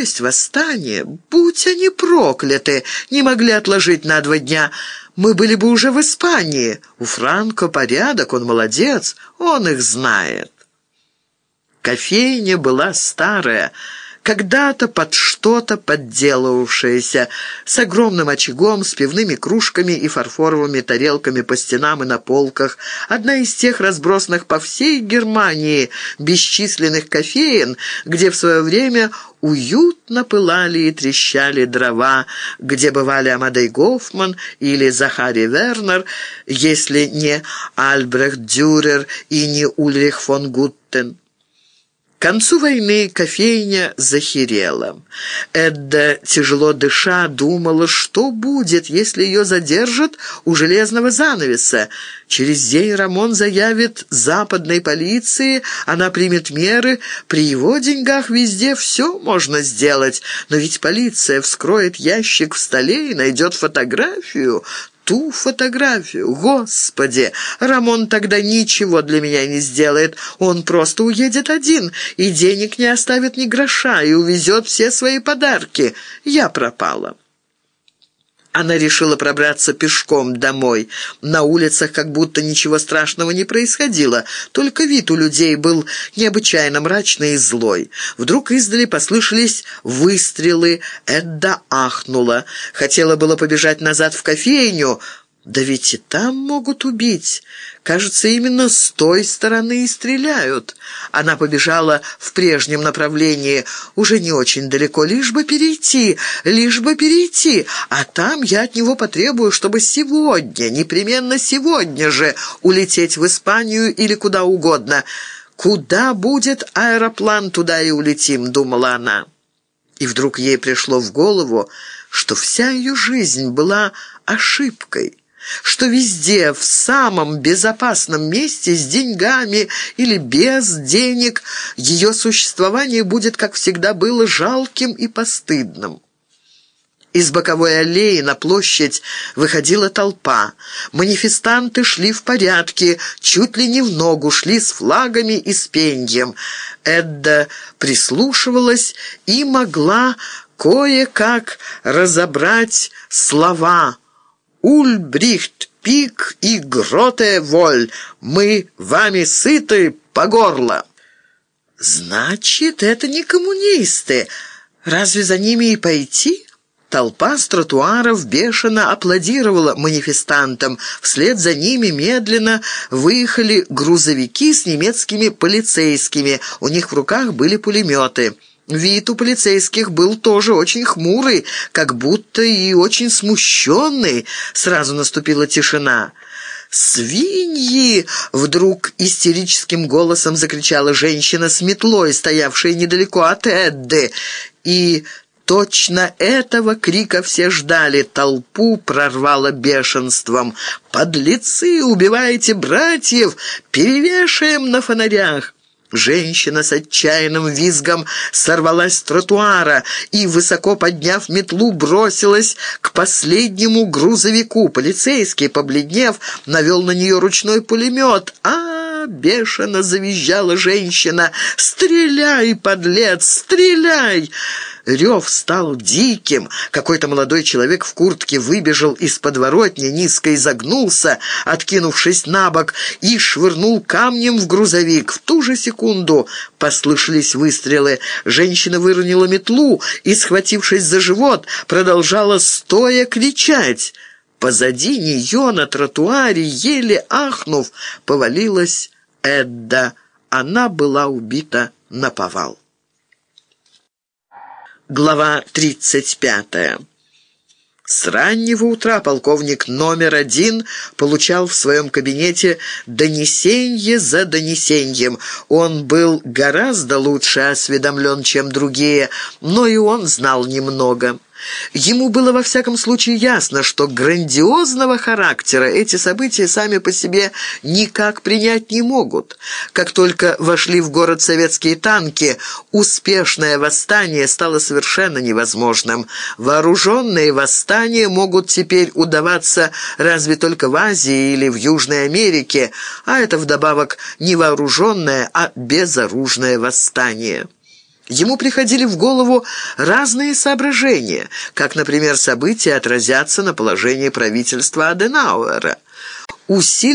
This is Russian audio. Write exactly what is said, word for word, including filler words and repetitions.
есть восстание. Будь они прокляты, не могли отложить на два дня. Мы были бы уже в Испании. У Франко порядок, он молодец, он их знает». Кофейня была старая, когда-то под что-то подделывавшаяся, с огромным очагом, с пивными кружками и фарфоровыми тарелками по стенам и на полках. Одна из тех разбросанных по всей Германии бесчисленных кофеен, где в свое время уютно пылали и трещали дрова, где бывали Амадей Гофман или Захари Вернер, если не Альбрехт Дюрер и не Ульрих фон Гуттен. К концу войны кофейня захерела. Эдда, тяжело дыша, думала, что будет, если ее задержат у железного занавеса. Через день Рамон заявит западной полиции, она примет меры, при его деньгах везде все можно сделать. Но ведь полиция вскроет ящик в столе и найдет фотографию. Ту фотографию. Господи, Рамон тогда ничего для меня не сделает. Он просто уедет один, и денег не оставит ни гроша, и увезет все свои подарки. Я пропала. Она решила пробраться пешком домой. На улицах как будто ничего страшного не происходило, только вид у людей был необычайно мрачный и злой. Вдруг издали послышались выстрелы. Эдда ахнула. Хотела было побежать назад в кофейню. Да ведь и там могут убить. Кажется, именно с той стороны и стреляют. Она побежала в прежнем направлении, уже не очень далеко, лишь бы перейти, лишь бы перейти. А там я от него потребую, чтобы сегодня, непременно сегодня же улететь в Испанию или куда угодно. Куда будет аэроплан, туда и улетим, думала она. И вдруг ей пришло в голову, что вся ее жизнь была ошибкой, что везде, в самом безопасном месте, с деньгами или без денег, ее существование будет, как всегда было, жалким и постыдным. Из боковой аллеи на площадь выходила толпа. Манифестанты шли в порядке, чуть ли не в ногу, шли с флагами и с пеньем. Эдда прислушивалась и могла кое-как разобрать слова «Ульбрихт, Пик и Гроте Воль, мы вами сыты по горло». «Значит, это не коммунисты. Разве за ними и пойти?» Толпа с тротуаров бешено аплодировала манифестантам. Вслед за ними медленно выехали грузовики с немецкими полицейскими. У них в руках были пулеметы. Вид у полицейских был тоже очень хмурый, как будто и очень смущенный. Сразу наступила тишина. «Свиньи!» — вдруг истерическим голосом закричала женщина с метлой, стоявшая недалеко от Эдды. И точно этого крика все ждали. Толпу прорвало бешенством. «Подлецы! Убиваете братьев! Перевешаем на фонарях!» Женщина с отчаянным визгом сорвалась с тротуара и, высоко подняв метлу, бросилась к последнему грузовику. Полицейский, побледнев, навел на нее ручной пулемет. «А!» — бешено завизжала женщина. «Стреляй, подлец, стреляй!» Рев стал диким. Какой-то молодой человек в куртке выбежал из подворотни, низко изогнулся, откинувшись на бок, и швырнул камнем в грузовик. В ту же секунду послышались выстрелы. Женщина выронила метлу и, схватившись за живот, продолжала стоя кричать. Позади нее на тротуаре, еле ахнув, повалилась Эдда. Она была убита наповал. Глава тридцать пятая. С раннего утра полковник номер один получал в своем кабинете донесенье за донесеньем. Он был гораздо лучше осведомлен, чем другие, но и он знал немного. Ему было во всяком случае ясно, что грандиозного характера эти события сами по себе никак принять не могут. Как только вошли в город советские танки, успешное восстание стало совершенно невозможным. Вооруженные восстания могут теперь удаваться разве только в Азии или в Южной Америке, а это вдобавок не вооруженное, а безоружное восстание. Ему приходили в голову разные соображения, как, например, события отразятся на положении правительства Аденауэра. Усилие